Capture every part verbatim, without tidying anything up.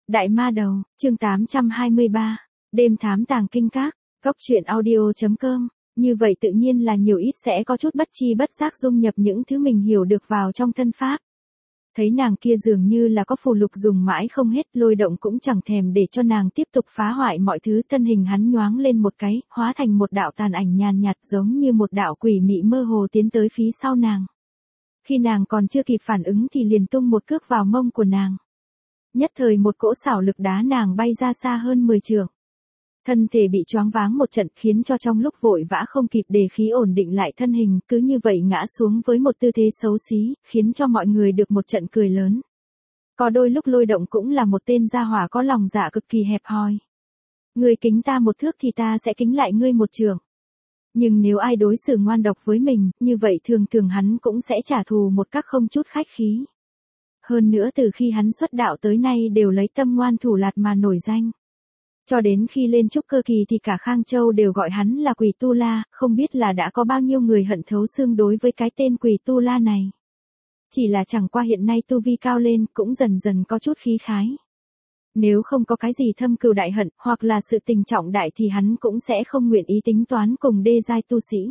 Đại ma đầu, chương tám trăm hai mươi ba, đêm thám tàng kinh các, góc truyện audio.com, như vậy tự nhiên là nhiều ít sẽ có chút bất chi bất giác dung nhập những thứ mình hiểu được vào trong thân pháp. Thấy nàng kia dường như là có phù lục dùng mãi không hết, Lôi Động cũng chẳng thèm để cho nàng tiếp tục phá hoại mọi thứ, thân hình hắn nhoáng lên một cái, hóa thành một đạo tàn ảnh nhàn nhạt giống như một đạo quỷ mị mơ hồ tiến tới phía sau nàng. Khi nàng còn chưa kịp phản ứng thì liền tung một cước vào mông của nàng. Nhất thời một cỗ xảo lực đá nàng bay ra xa hơn mười trượng. Thân thể bị choáng váng một trận khiến cho trong lúc vội vã không kịp đề khí ổn định lại thân hình, cứ như vậy ngã xuống với một tư thế xấu xí, khiến cho mọi người được một trận cười lớn. Có đôi lúc Lôi Động cũng là một tên gia hỏa có lòng dạ cực kỳ hẹp hòi. Ngươi kính ta một thước thì ta sẽ kính lại ngươi một trượng. Nhưng nếu ai đối xử ngoan độc với mình, như vậy thường thường hắn cũng sẽ trả thù một cách không chút khách khí. Hơn nữa từ khi hắn xuất đạo tới nay đều lấy tâm ngoan thủ lạt mà nổi danh. Cho đến khi lên trúc cơ kỳ thì cả Khang Châu đều gọi hắn là Quỷ Tu La, không biết là đã có bao nhiêu người hận thấu xương đối với cái tên Quỷ Tu La này. Chỉ là chẳng qua hiện nay tu vi cao lên cũng dần dần có chút khí khái. Nếu không có cái gì thâm cừu đại hận hoặc là sự tình trọng đại thì hắn cũng sẽ không nguyện ý tính toán cùng đê giai tu sĩ.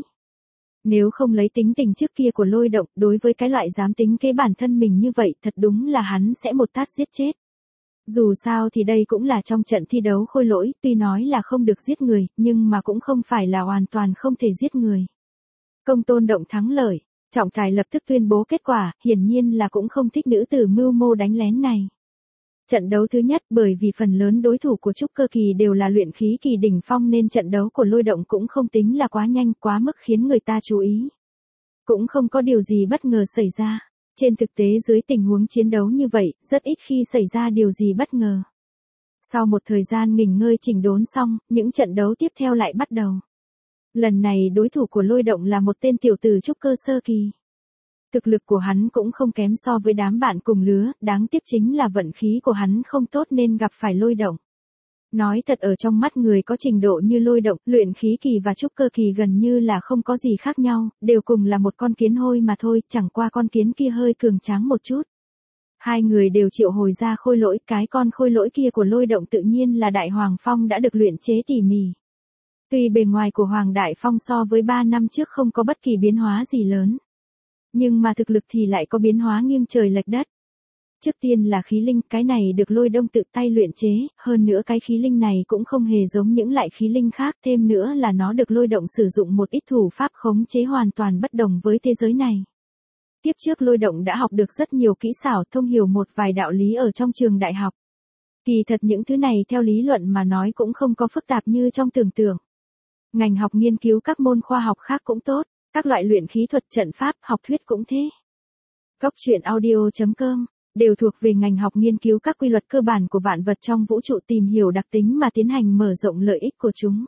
Nếu không lấy tính tình trước kia của Lôi Động, đối với cái loại dám tính kế bản thân mình như vậy thật đúng là hắn sẽ một tát giết chết. Dù sao thì đây cũng là trong trận thi đấu khôi lỗi, tuy nói là không được giết người, nhưng mà cũng không phải là hoàn toàn không thể giết người. Công Tôn Động thắng lợi, trọng tài lập tức tuyên bố kết quả, hiển nhiên là cũng không thích nữ tử mưu mô đánh lén này. Trận đấu thứ nhất, bởi vì phần lớn đối thủ của trúc cơ kỳ đều là luyện khí kỳ đỉnh phong nên trận đấu của Lôi Động cũng không tính là quá nhanh, quá mức khiến người ta chú ý. Cũng không có điều gì bất ngờ xảy ra. Trên thực tế dưới tình huống chiến đấu như vậy, rất ít khi xảy ra điều gì bất ngờ. Sau một thời gian nghỉ ngơi chỉnh đốn xong, những trận đấu tiếp theo lại bắt đầu. Lần này đối thủ của Lôi Động là một tên tiểu tử trúc cơ sơ kỳ. Thực lực của hắn cũng không kém so với đám bạn cùng lứa, đáng tiếc chính là vận khí của hắn không tốt nên gặp phải Lôi Động. Nói thật ở trong mắt người có trình độ như Lôi Động, luyện khí kỳ và trúc cơ kỳ gần như là không có gì khác nhau, đều cùng là một con kiến hôi mà thôi, chẳng qua con kiến kia hơi cường tráng một chút. Hai người đều triệu hồi ra khôi lỗi, cái con khôi lỗi kia của Lôi Động tự nhiên là Đại Hoàng Phong đã được luyện chế tỉ mỉ. Tuy bề ngoài của Hoàng Đại Phong so với ba năm trước không có bất kỳ biến hóa gì lớn, nhưng mà thực lực thì lại có biến hóa nghiêng trời lệch đất. Trước tiên là khí linh, cái này được Lôi Đông tự tay luyện chế, hơn nữa cái khí linh này cũng không hề giống những loại khí linh khác, thêm nữa là nó được Lôi Động sử dụng một ít thủ pháp khống chế hoàn toàn bất đồng với thế giới này. Tiếp trước Lôi Động đã học được rất nhiều kỹ xảo, thông hiểu một vài đạo lý ở trong trường đại học. Kỳ thật những thứ này theo lý luận mà nói cũng không có phức tạp như trong tưởng tượng. Ngành học nghiên cứu các môn khoa học khác cũng tốt, các loại luyện khí thuật trận pháp, học thuyết cũng thế. Góc truyện audio.com đều thuộc về ngành học nghiên cứu các quy luật cơ bản của vạn vật trong vũ trụ, tìm hiểu đặc tính mà tiến hành mở rộng lợi ích của chúng.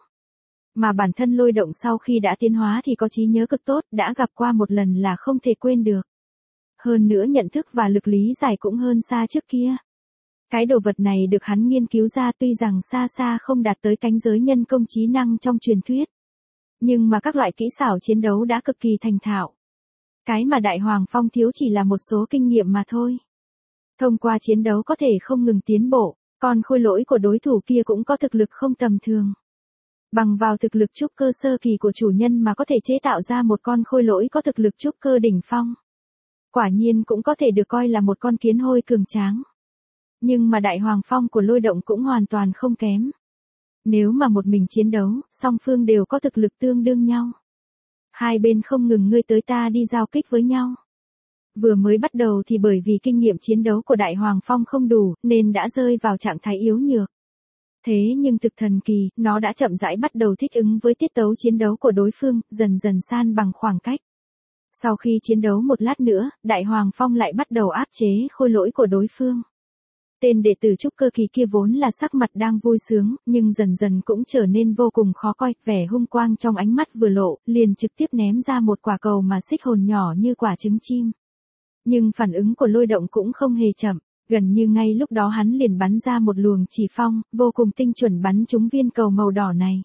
Mà bản thân Lôi Động sau khi đã tiến hóa thì có trí nhớ cực tốt, đã gặp qua một lần là không thể quên được. Hơn nữa nhận thức và lực lý giải cũng hơn xa trước kia. Cái đồ vật này được hắn nghiên cứu ra tuy rằng xa xa không đạt tới cánh giới nhân công trí năng trong truyền thuyết. Nhưng mà các loại kỹ xảo chiến đấu đã cực kỳ thành thạo. Cái mà Đại Hoàng Phong thiếu chỉ là một số kinh nghiệm mà thôi. Thông qua chiến đấu có thể không ngừng tiến bộ, còn khôi lỗi của đối thủ kia cũng có thực lực không tầm thường. Bằng vào thực lực trúc cơ sơ kỳ của chủ nhân mà có thể chế tạo ra một con khôi lỗi có thực lực trúc cơ đỉnh phong. Quả nhiên cũng có thể được coi là một con kiến hôi cường tráng. Nhưng mà Đại Hoàng Phong của Lôi Động cũng hoàn toàn không kém. Nếu mà một mình chiến đấu, song phương đều có thực lực tương đương nhau. Hai bên không ngừng ngươi tới ta đi giao kích với nhau. Vừa mới bắt đầu thì bởi vì kinh nghiệm chiến đấu của Đại Hoàng Phong không đủ, nên đã rơi vào trạng thái yếu nhược. Thế nhưng thực thần kỳ, nó đã chậm rãi bắt đầu thích ứng với tiết tấu chiến đấu của đối phương, dần dần san bằng khoảng cách. Sau khi chiến đấu một lát nữa, Đại Hoàng Phong lại bắt đầu áp chế khôi lỗi của đối phương. Tên đệ tử trúc cơ kỳ kia vốn là sắc mặt đang vui sướng, nhưng dần dần cũng trở nên vô cùng khó coi, vẻ hung quang trong ánh mắt vừa lộ, liền trực tiếp ném ra một quả cầu mà xích hồn nhỏ như quả trứng chim. Nhưng phản ứng của Lôi Động cũng không hề chậm, gần như ngay lúc đó hắn liền bắn ra một luồng chỉ phong, vô cùng tinh chuẩn bắn trúng viên cầu màu đỏ này.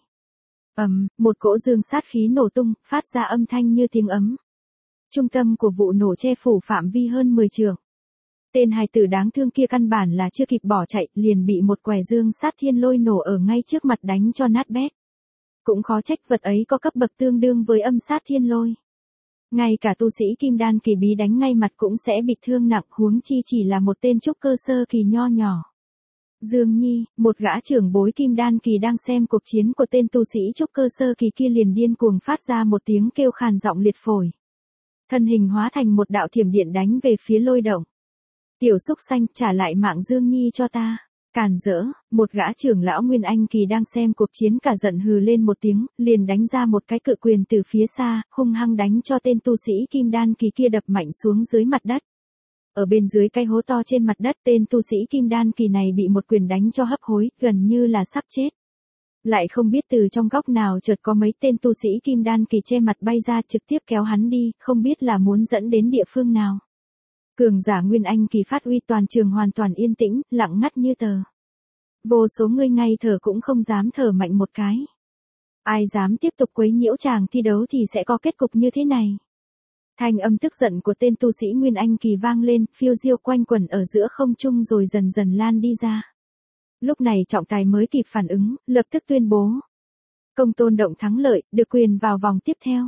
Ầm, một cỗ dương sát khí nổ tung, phát ra âm thanh như tiếng ấm. Trung tâm của vụ nổ che phủ phạm vi hơn mười trượng. Tên hài tử đáng thương kia căn bản là chưa kịp bỏ chạy, liền bị một quẻ dương sát thiên lôi nổ ở ngay trước mặt đánh cho nát bét. Cũng khó trách vật ấy có cấp bậc tương đương với âm sát thiên lôi. Ngay cả tu sĩ kim đan kỳ bí đánh ngay mặt cũng sẽ bị thương nặng, huống chi chỉ là một tên trúc cơ sơ kỳ nho nhỏ. Dương Nhi, một gã trưởng bối kim đan kỳ đang xem cuộc chiến của tên tu sĩ trúc cơ sơ kỳ kia liền điên cuồng phát ra một tiếng kêu khàn giọng liệt phổi. Thân hình hóa thành một đạo thiểm điện đánh về phía Lôi Động. Tiểu xúc xanh, trả lại mạng Dương Nhi cho ta. Càn rỡ, một gã trưởng lão Nguyên Anh kỳ đang xem cuộc chiến cả giận hừ lên một tiếng, liền đánh ra một cái cự quyền từ phía xa, hung hăng đánh cho tên tu sĩ kim đan kỳ kia đập mạnh xuống dưới mặt đất. Ở bên dưới cái hố to trên mặt đất, tên tu sĩ kim đan kỳ này bị một quyền đánh cho hấp hối, gần như là sắp chết. Lại không biết từ trong góc nào chợt có mấy tên tu sĩ kim đan kỳ che mặt bay ra trực tiếp kéo hắn đi, không biết là muốn dẫn đến địa phương nào. Cường giả Nguyên Anh kỳ phát uy, toàn trường hoàn toàn yên tĩnh, lặng ngắt như tờ. Vô số người ngay thở cũng không dám thở mạnh một cái. Ai dám tiếp tục quấy nhiễu chàng thi đấu thì sẽ có kết cục như thế này. Thanh âm tức giận của tên tu sĩ Nguyên Anh kỳ vang lên, phiêu diêu quanh quẩn ở giữa không trung rồi dần dần lan đi ra. Lúc này trọng tài mới kịp phản ứng, lập tức tuyên bố. Công Tôn Động thắng lợi, được quyền vào vòng tiếp theo.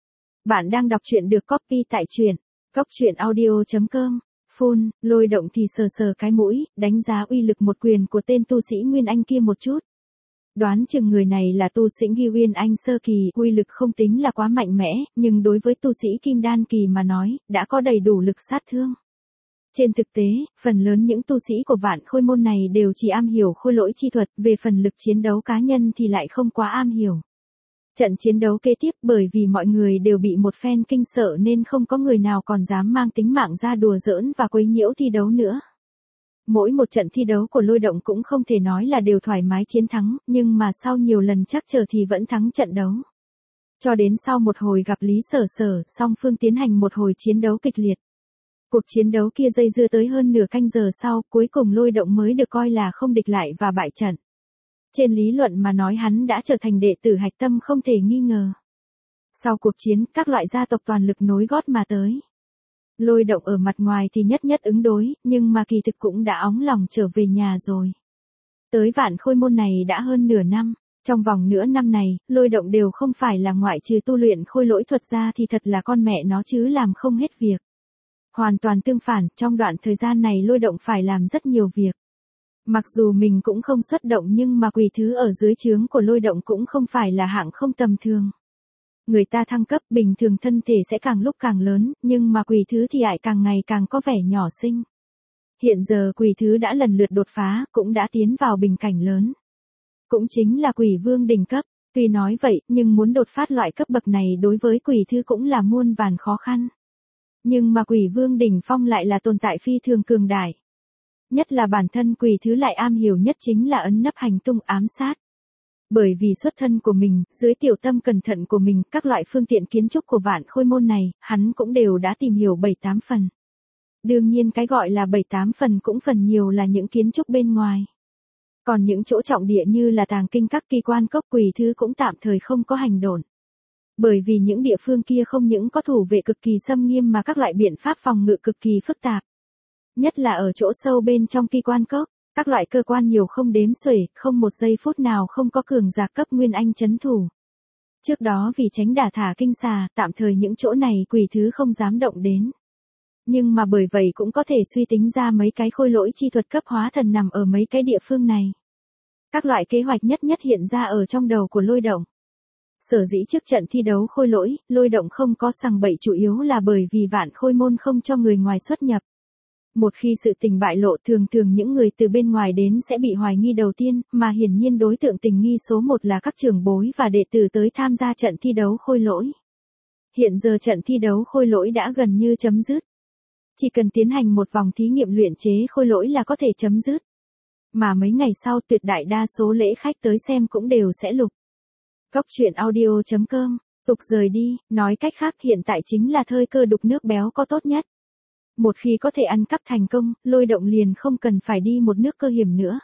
Bạn đang đọc truyện được copy tại truyện góc truyện audio chấm com. Phun, Lôi Động thì sờ sờ cái mũi, đánh giá uy lực một quyền của tên tu sĩ Nguyên Anh kia một chút. Đoán chừng người này là tu sĩ Nguyên Anh sơ kỳ, uy lực không tính là quá mạnh mẽ, nhưng đối với tu sĩ Kim Đan kỳ mà nói, đã có đầy đủ lực sát thương. Trên thực tế, phần lớn những tu sĩ của Vạn Khôi môn này đều chỉ am hiểu khôi lỗi chi thuật, về phần lực chiến đấu cá nhân thì lại không quá am hiểu. Trận chiến đấu kế tiếp, bởi vì mọi người đều bị một phen kinh sợ nên không có người nào còn dám mang tính mạng ra đùa giỡn và quấy nhiễu thi đấu nữa. Mỗi một trận thi đấu của Lôi Động cũng không thể nói là đều thoải mái chiến thắng, nhưng mà sau nhiều lần chắc chờ thì vẫn thắng trận đấu. Cho đến sau một hồi gặp Lý Sở Sở, song phương tiến hành một hồi chiến đấu kịch liệt. Cuộc chiến đấu kia dây dưa tới hơn nửa canh giờ sau, cuối cùng Lôi Động mới được coi là không địch lại và bại trận. Trên lý luận mà nói hắn đã trở thành đệ tử hạch tâm không thể nghi ngờ. Sau cuộc chiến, các loại gia tộc toàn lực nối gót mà tới. Lôi Động ở mặt ngoài thì nhất nhất ứng đối, nhưng mà kỳ thực cũng đã óng lòng trở về nhà rồi. Tới Vạn Khôi môn này đã hơn nửa năm, trong vòng nửa năm này, Lôi Động đều không phải là ngoại trừ tu luyện khôi lỗi thuật ra thì thật là con mẹ nó chứ làm không hết việc. Hoàn toàn tương phản, trong đoạn thời gian này Lôi Động phải làm rất nhiều việc. Mặc dù mình cũng không xuất động nhưng mà quỷ thứ ở dưới trướng của Lôi Động cũng không phải là hạng không tầm thường. Người ta thăng cấp bình thường thân thể sẽ càng lúc càng lớn, nhưng mà quỷ thứ thì lại càng ngày càng có vẻ nhỏ xinh. Hiện giờ quỷ thứ đã lần lượt đột phá, cũng đã tiến vào bình cảnh lớn. Cũng chính là quỷ vương đỉnh cấp, tuy nói vậy, nhưng muốn đột phát loại cấp bậc này đối với quỷ thứ cũng là muôn vàn khó khăn. Nhưng mà quỷ vương đỉnh phong lại là tồn tại phi thường cường đại. Nhất là bản thân quỷ thứ lại am hiểu nhất chính là ấn nấp hành tung ám sát. Bởi vì xuất thân của mình, dưới tiểu tâm cẩn thận của mình, các loại phương tiện kiến trúc của Vạn Khôi môn này, hắn cũng đều đã tìm hiểu bảy tám phần. Đương nhiên cái gọi là bảy tám phần cũng phần nhiều là những kiến trúc bên ngoài. Còn những chỗ trọng địa như là tàng kinh các kỳ quan cốc quỷ thứ cũng tạm thời không có hành độn. Bởi vì những địa phương kia không những có thủ vệ cực kỳ xâm nghiêm mà các loại biện pháp phòng ngự cực kỳ phức tạp. Nhất là ở chỗ sâu bên trong kỳ quan cốc, các loại cơ quan nhiều không đếm xuể, không một giây phút nào không có cường giả cấp Nguyên Anh chấn thủ. Trước đó vì tránh đả thả kinh xà, tạm thời những chỗ này quỷ thứ không dám động đến. Nhưng mà bởi vậy cũng có thể suy tính ra mấy cái khôi lỗi chi thuật cấp hóa thần nằm ở mấy cái địa phương này. Các loại kế hoạch nhất nhất hiện ra ở trong đầu của Lôi Động. Sở dĩ trước trận thi đấu khôi lỗi, Lôi Động không có sằng bậy chủ yếu là bởi vì Vạn Khôi môn không cho người ngoài xuất nhập. Một khi sự tình bại lộ thường thường những người từ bên ngoài đến sẽ bị hoài nghi đầu tiên, mà hiển nhiên đối tượng tình nghi số một là các trưởng bối và đệ tử tới tham gia trận thi đấu khôi lỗi. Hiện giờ trận thi đấu khôi lỗi đã gần như chấm dứt. Chỉ cần tiến hành một vòng thí nghiệm luyện chế khôi lỗi là có thể chấm dứt. Mà mấy ngày sau tuyệt đại đa số lễ khách tới xem cũng đều sẽ lục. Góc truyện audio chấm com, tục rời đi, nói cách khác hiện tại chính là thời cơ đục nước béo có tốt nhất. Một khi có thể ăn cắp thành công, Lôi Động liền không cần phải đi một nước cơ hiểm nữa.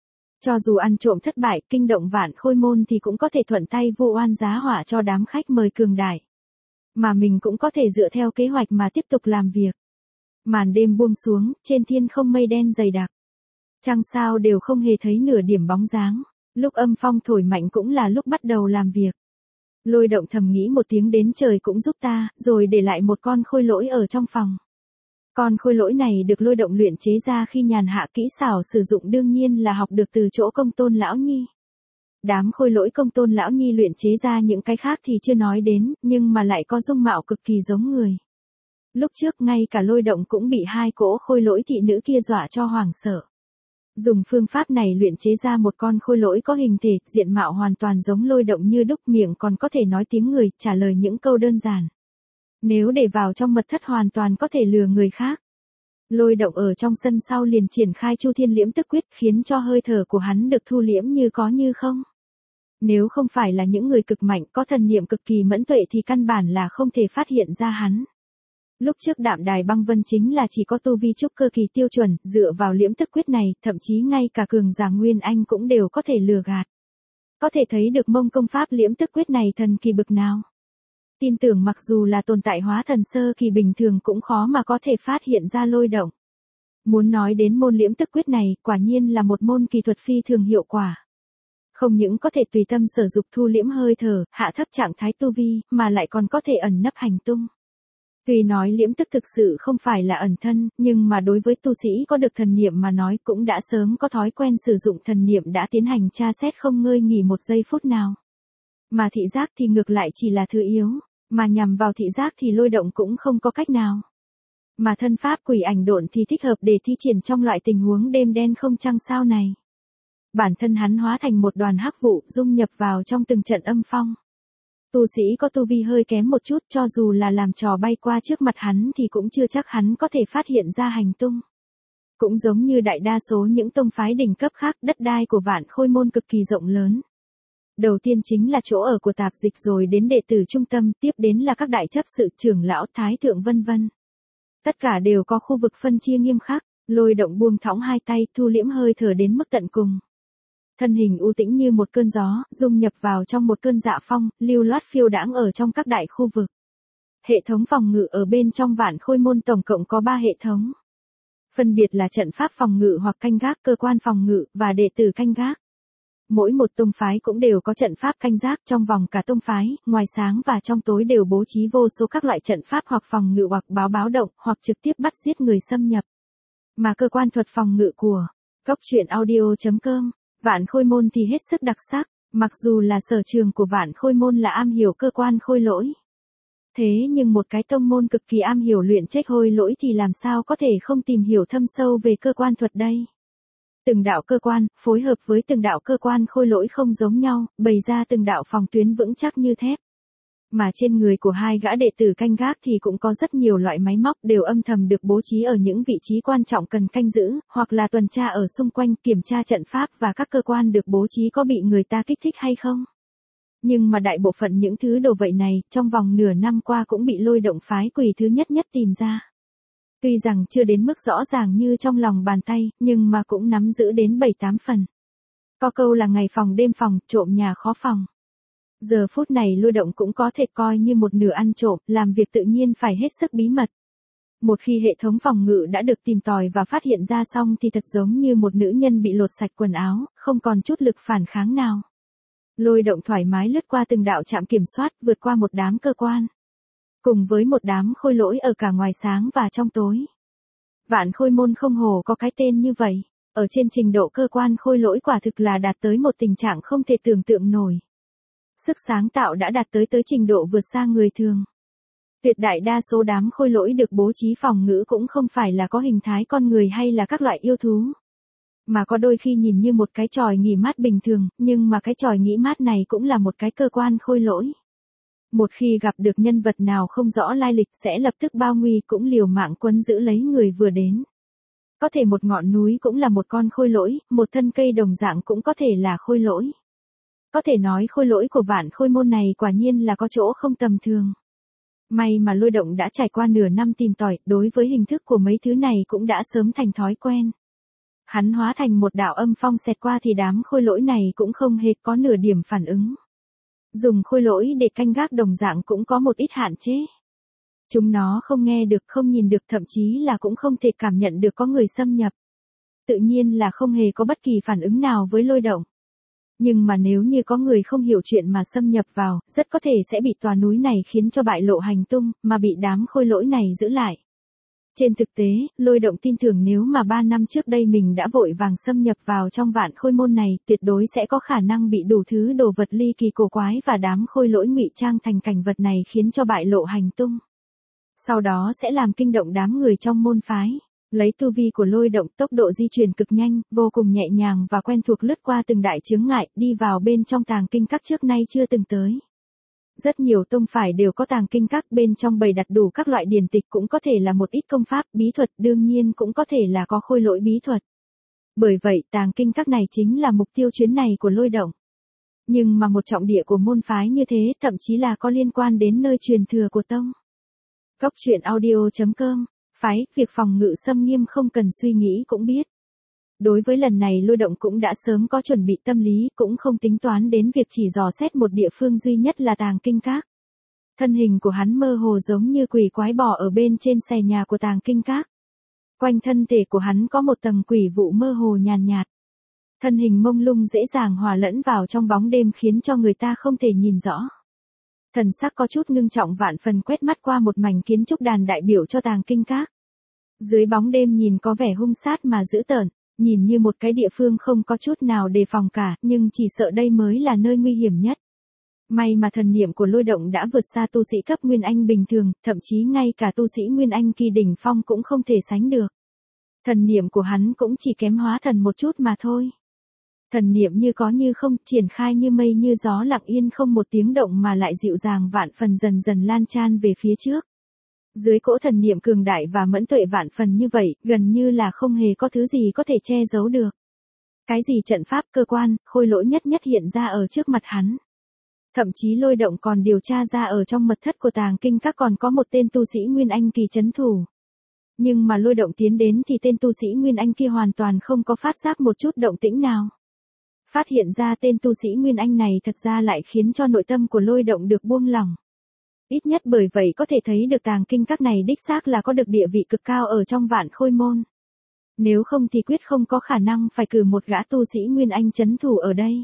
Cho dù ăn trộm thất bại, kinh động Vạn Khôi môn thì cũng có thể thuận tay vu oan giá họa cho đám khách mời cường đại. Mà mình cũng có thể dựa theo kế hoạch mà tiếp tục làm việc. Màn đêm buông xuống, trên thiên không mây đen dày đặc. Trăng sao đều không hề thấy nửa điểm bóng dáng. Lúc âm phong thổi mạnh cũng là lúc bắt đầu làm việc. Lôi động thầm nghĩ một tiếng đến trời cũng giúp ta, rồi để lại một con khôi lỗi ở trong phòng. Con khôi lỗi này được lôi động luyện chế ra khi nhàn hạ, kỹ xảo sử dụng đương nhiên là học được từ chỗ Công Tôn Lão Nhi. Đám khôi lỗi Công Tôn Lão Nhi luyện chế ra những cái khác thì chưa nói đến, nhưng mà lại có dung mạo cực kỳ giống người. Lúc trước ngay cả lôi động cũng bị hai cỗ khôi lỗi thị nữ kia dọa cho hoảng sợ. Dùng phương pháp này luyện chế ra một con khôi lỗi có hình thể, diện mạo hoàn toàn giống lôi động như đúc, miệng còn có thể nói tiếng người, trả lời những câu đơn giản. Nếu để vào trong mật thất hoàn toàn có thể lừa người khác. Lôi động ở trong sân sau liền triển khai Chu Thiên Liễm Tức Quyết, khiến cho hơi thở của hắn được thu liễm như có như không. Nếu không phải là những người cực mạnh có thần niệm cực kỳ mẫn tuệ thì căn bản là không thể phát hiện ra hắn. Lúc trước Đạm Đài Băng Vân chính là chỉ có tu vi trúc cơ kỳ tiêu chuẩn, dựa vào Liễm Tức Quyết này, thậm chí ngay cả cường giả Nguyên Anh cũng đều có thể lừa gạt. Có thể thấy được mông công pháp Liễm Tức Quyết này thần kỳ bực nào. Tin tưởng mặc dù là tồn tại hóa thần sơ kỳ bình thường cũng khó mà có thể phát hiện ra lôi động. Muốn nói đến môn Liễm Tức Quyết này, quả nhiên là một môn kỳ thuật phi thường hiệu quả. Không những có thể tùy tâm sử dụng thu liễm hơi thở, hạ thấp trạng thái tu vi, mà lại còn có thể ẩn nấp hành tung. Tuy nói liễm tức thực sự không phải là ẩn thân, nhưng mà đối với tu sĩ có được thần niệm mà nói cũng đã sớm có thói quen sử dụng thần niệm đã tiến hành tra xét không ngơi nghỉ một giây phút nào. Mà thị giác thì ngược lại chỉ là thứ yếu, mà nhằm vào thị giác thì lôi động cũng không có cách nào. Mà thân pháp quỷ ảnh độn thì thích hợp để thi triển trong loại tình huống đêm đen không trăng sao này. Bản thân hắn hóa thành một đoàn hắc vụ dung nhập vào trong từng trận âm phong. Tu sĩ có tu vi hơi kém một chút cho dù là làm trò bay qua trước mặt hắn thì cũng chưa chắc hắn có thể phát hiện ra hành tung. Cũng giống như đại đa số những tông phái đỉnh cấp khác, đất đai của Vạn Khôi môn cực kỳ rộng lớn. Đầu tiên chính là chỗ ở của tạp dịch, rồi đến đệ tử trung tâm, tiếp đến là các đại chấp sự, trưởng lão, thái thượng vân vân. Tất cả đều có khu vực phân chia nghiêm khắc. Lôi động buông thõng hai tay, thu liễm hơi thở đến mức tận cùng. Thân hình u tĩnh như một cơn gió, dung nhập vào trong một cơn dạ phong, lưu loát phiêu đãng ở trong các đại khu vực. Hệ thống phòng ngự ở bên trong Vạn Khôi môn tổng cộng có ba hệ thống. Phân biệt là trận pháp phòng ngự hoặc canh gác, cơ quan phòng ngự, và đệ tử canh gác. Mỗi một tông phái cũng đều có trận pháp canh gác, trong vòng cả tông phái, ngoài sáng và trong tối đều bố trí vô số các loại trận pháp hoặc phòng ngự hoặc báo báo động, hoặc trực tiếp bắt giết người xâm nhập. Mà cơ quan thuật phòng ngự của Cốc Truyện Audio chấm com, Vạn Khôi môn thì hết sức đặc sắc, mặc dù là sở trường của Vạn Khôi môn là am hiểu cơ quan khôi lỗi. Thế nhưng một cái tông môn cực kỳ am hiểu luyện chế khôi lỗi thì làm sao có thể không tìm hiểu thâm sâu về cơ quan thuật đây. Từng đạo cơ quan, phối hợp với từng đạo cơ quan khôi lỗi không giống nhau, bày ra từng đạo phòng tuyến vững chắc như thép. Mà trên người của hai gã đệ tử canh gác thì cũng có rất nhiều loại máy móc đều âm thầm được bố trí ở những vị trí quan trọng cần canh giữ, hoặc là tuần tra ở xung quanh kiểm tra trận pháp và các cơ quan được bố trí có bị người ta kích thích hay không. Nhưng mà đại bộ phận những thứ đồ vậy này, trong vòng nửa năm qua cũng bị lôi động phái quỷ thứ nhất nhất tìm ra. Tuy rằng chưa đến mức rõ ràng như trong lòng bàn tay, nhưng mà cũng nắm giữ đến bảy tám phần. Có câu là ngày phòng đêm phòng, trộm nhà khó phòng. Giờ phút này lôi động cũng có thể coi như một nửa ăn trộm, làm việc tự nhiên phải hết sức bí mật. Một khi hệ thống phòng ngự đã được tìm tòi và phát hiện ra xong thì thật giống như một nữ nhân bị lột sạch quần áo, không còn chút lực phản kháng nào. Lôi động thoải mái lướt qua từng đạo trạm kiểm soát, vượt qua một đám cơ quan. Cùng với một đám khôi lỗi ở cả ngoài sáng và trong tối. Vạn Khôi môn không hổ có cái tên như vậy, ở trên trình độ cơ quan khôi lỗi quả thực là đạt tới một tình trạng không thể tưởng tượng nổi. Sức sáng tạo đã đạt tới tới trình độ vượt xa người thường. Tuyệt đại đa số đám khôi lỗi được bố trí phòng ngự cũng không phải là có hình thái con người hay là các loại yêu thú. Mà có đôi khi nhìn như một cái chòi nghỉ mát bình thường, nhưng mà cái chòi nghỉ mát này cũng là một cái cơ quan khôi lỗi. Một khi gặp được nhân vật nào không rõ lai lịch sẽ lập tức bao nguy cũng liều mạng quấn giữ lấy người vừa đến. Có thể một ngọn núi cũng là một con khôi lỗi, một thân cây đồng dạng cũng có thể là khôi lỗi. Có thể nói khôi lỗi của Vạn Khôi môn này quả nhiên là có chỗ không tầm thường. May mà lôi động đã trải qua nửa năm tìm tòi, đối với hình thức của mấy thứ này cũng đã sớm thành thói quen. Hắn hóa thành một đạo âm phong xẹt qua thì đám khôi lỗi này cũng không hề có nửa điểm phản ứng. Dùng khôi lỗi để canh gác đồng dạng cũng có một ít hạn chế. Chúng nó không nghe được, không nhìn được, thậm chí là cũng không thể cảm nhận được có người xâm nhập. Tự nhiên là không hề có bất kỳ phản ứng nào với lôi động. Nhưng mà nếu như có người không hiểu chuyện mà xâm nhập vào, rất có thể sẽ bị tòa núi này khiến cho bại lộ hành tung, mà bị đám khôi lỗi này giữ lại. Trên thực tế, lôi động tin tưởng nếu mà ba năm trước đây mình đã vội vàng xâm nhập vào trong vạn khôi môn này, tuyệt đối sẽ có khả năng bị đủ thứ đồ vật ly kỳ cổ quái và đám khôi lỗi ngụy trang thành cảnh vật này khiến cho bại lộ hành tung. Sau đó sẽ làm kinh động đám người trong môn phái. Lấy tu vi của lôi động, tốc độ di chuyển cực nhanh, vô cùng nhẹ nhàng và quen thuộc lướt qua từng đại chướng ngại, đi vào bên trong tàng kinh các trước nay chưa từng tới. Rất nhiều tông phái đều có tàng kinh các, bên trong bày đặt đủ các loại điển tịch, cũng có thể là một ít công pháp, bí thuật, đương nhiên cũng có thể là có khôi lỗi bí thuật. Bởi vậy tàng kinh các này chính là mục tiêu chuyến này của lôi động. Nhưng mà một trọng địa của môn phái như thế, thậm chí là có liên quan đến nơi truyền thừa của tông. Góc truyện audio chấm com. Phái, việc phòng ngự xâm nghiêm không cần suy nghĩ cũng biết. Đối với lần này lôi động cũng đã sớm có chuẩn bị tâm lý, cũng không tính toán đến việc chỉ dò xét một địa phương duy nhất là tàng kinh các. Thân hình của hắn mơ hồ giống như quỷ quái bò ở bên trên xà nhà của tàng kinh các. Quanh thân thể của hắn có một tầng quỷ vụ mơ hồ nhàn nhạt, nhạt. Thân hình mông lung dễ dàng hòa lẫn vào trong bóng đêm khiến cho người ta không thể nhìn rõ. Thần sắc có chút ngưng trọng vạn phần quét mắt qua một mảnh kiến trúc đàn đại biểu cho tàng kinh các. Dưới bóng đêm nhìn có vẻ hung sát mà dữ tợn, nhìn như một cái địa phương không có chút nào đề phòng cả, nhưng chỉ sợ đây mới là nơi nguy hiểm nhất. May mà thần niệm của lôi động đã vượt xa tu sĩ cấp Nguyên Anh bình thường, thậm chí ngay cả tu sĩ Nguyên Anh kỳ đỉnh phong cũng không thể sánh được. Thần niệm của hắn cũng chỉ kém hóa thần một chút mà thôi. Thần niệm như có như không, triển khai như mây như gió lặng yên không một tiếng động mà lại dịu dàng vạn phần dần dần lan tràn về phía trước. Dưới cỗ thần niệm cường đại và mẫn tuệ vạn phần như vậy, gần như là không hề có thứ gì có thể che giấu được. Cái gì trận pháp, cơ quan, khôi lỗi nhất nhất hiện ra ở trước mặt hắn. Thậm chí lôi động còn điều tra ra ở trong mật thất của tàng kinh các còn có một tên tu sĩ Nguyên Anh kỳ trấn thủ. Nhưng mà lôi động tiến đến thì tên tu sĩ Nguyên Anh kia hoàn toàn không có phát giác một chút động tĩnh nào. Phát hiện ra tên tu sĩ Nguyên Anh này thật ra lại khiến cho nội tâm của lôi động được buông lỏng. Ít nhất bởi vậy có thể thấy được tàng kinh các này đích xác là có được địa vị cực cao ở trong vạn khôi môn. Nếu không thì quyết không có khả năng phải cử một gã tu sĩ Nguyên Anh trấn thủ ở đây.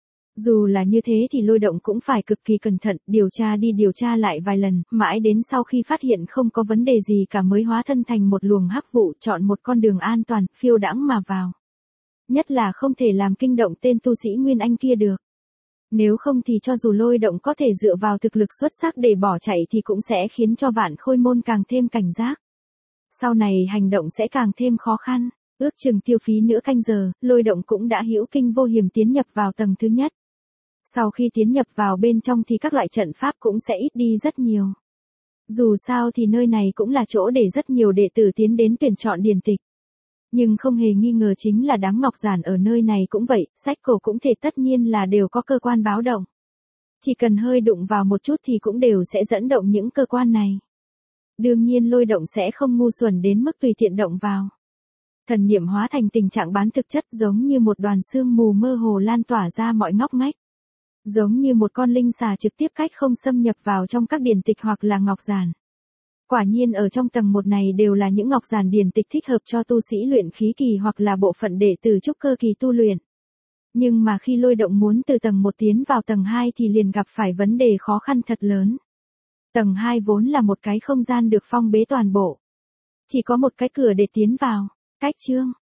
Dù là như thế thì lôi động cũng phải cực kỳ cẩn thận, điều tra đi điều tra lại vài lần, mãi đến sau khi phát hiện không có vấn đề gì cả mới hóa thân thành một luồng hắc vụ, chọn một con đường an toàn, phiêu đãng mà vào. Nhất là không thể làm kinh động tên tu sĩ Nguyên Anh kia được. Nếu không thì cho dù lôi động có thể dựa vào thực lực xuất sắc để bỏ chạy thì cũng sẽ khiến cho vạn khôi môn càng thêm cảnh giác. Sau này hành động sẽ càng thêm khó khăn, ước chừng tiêu phí nửa canh giờ, lôi động cũng đã hữu kinh vô hiểm tiến nhập vào tầng thứ nhất. Sau khi tiến nhập vào bên trong thì các loại trận pháp cũng sẽ ít đi rất nhiều. Dù sao thì nơi này cũng là chỗ để rất nhiều đệ tử tiến đến tuyển chọn điển tịch. Nhưng không hề nghi ngờ chính là đám ngọc giản ở nơi này cũng vậy, sách cổ cũng thể tất nhiên là đều có cơ quan báo động. Chỉ cần hơi đụng vào một chút thì cũng đều sẽ dẫn động những cơ quan này. Đương nhiên lôi động sẽ không ngu xuẩn đến mức tùy tiện động vào. Thần niệm hóa thành tình trạng bán thực chất giống như một đoàn sương mù mơ hồ lan tỏa ra mọi ngóc ngách. Giống như một con linh xà trực tiếp cách không xâm nhập vào trong các điển tịch hoặc là ngọc giản. Quả nhiên ở trong tầng một này đều là những ngọc giản điển tịch thích hợp cho tu sĩ luyện khí kỳ hoặc là bộ phận đệ tử trúc cơ kỳ tu luyện. Nhưng mà khi lôi động muốn từ tầng một tiến vào tầng hai thì liền gặp phải vấn đề khó khăn thật lớn. Tầng hai vốn là một cái không gian được phong bế toàn bộ. Chỉ có một cái cửa để tiến vào. Cách chương,